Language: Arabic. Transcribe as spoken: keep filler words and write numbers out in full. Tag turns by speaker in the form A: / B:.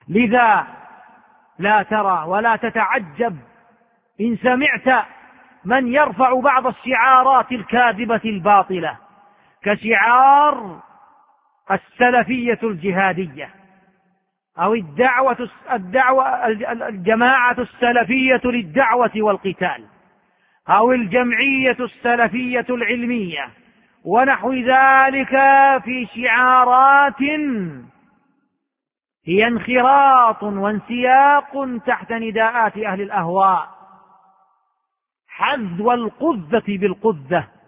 A: لذا لا ترى ولا تتعجب إن سمعت من يرفع بعض الشعارات الكاذبة الباطلة كشعار السلفية الجهادية أو الدعوة الدعوة الجماعة السلفية للدعوة والقتال أو الجمعية السلفية العلمية ونحو ذلك، في شعارات هي انخراط وانسياق تحت نداءات أهل الأهواء، حذو القذة بالقذة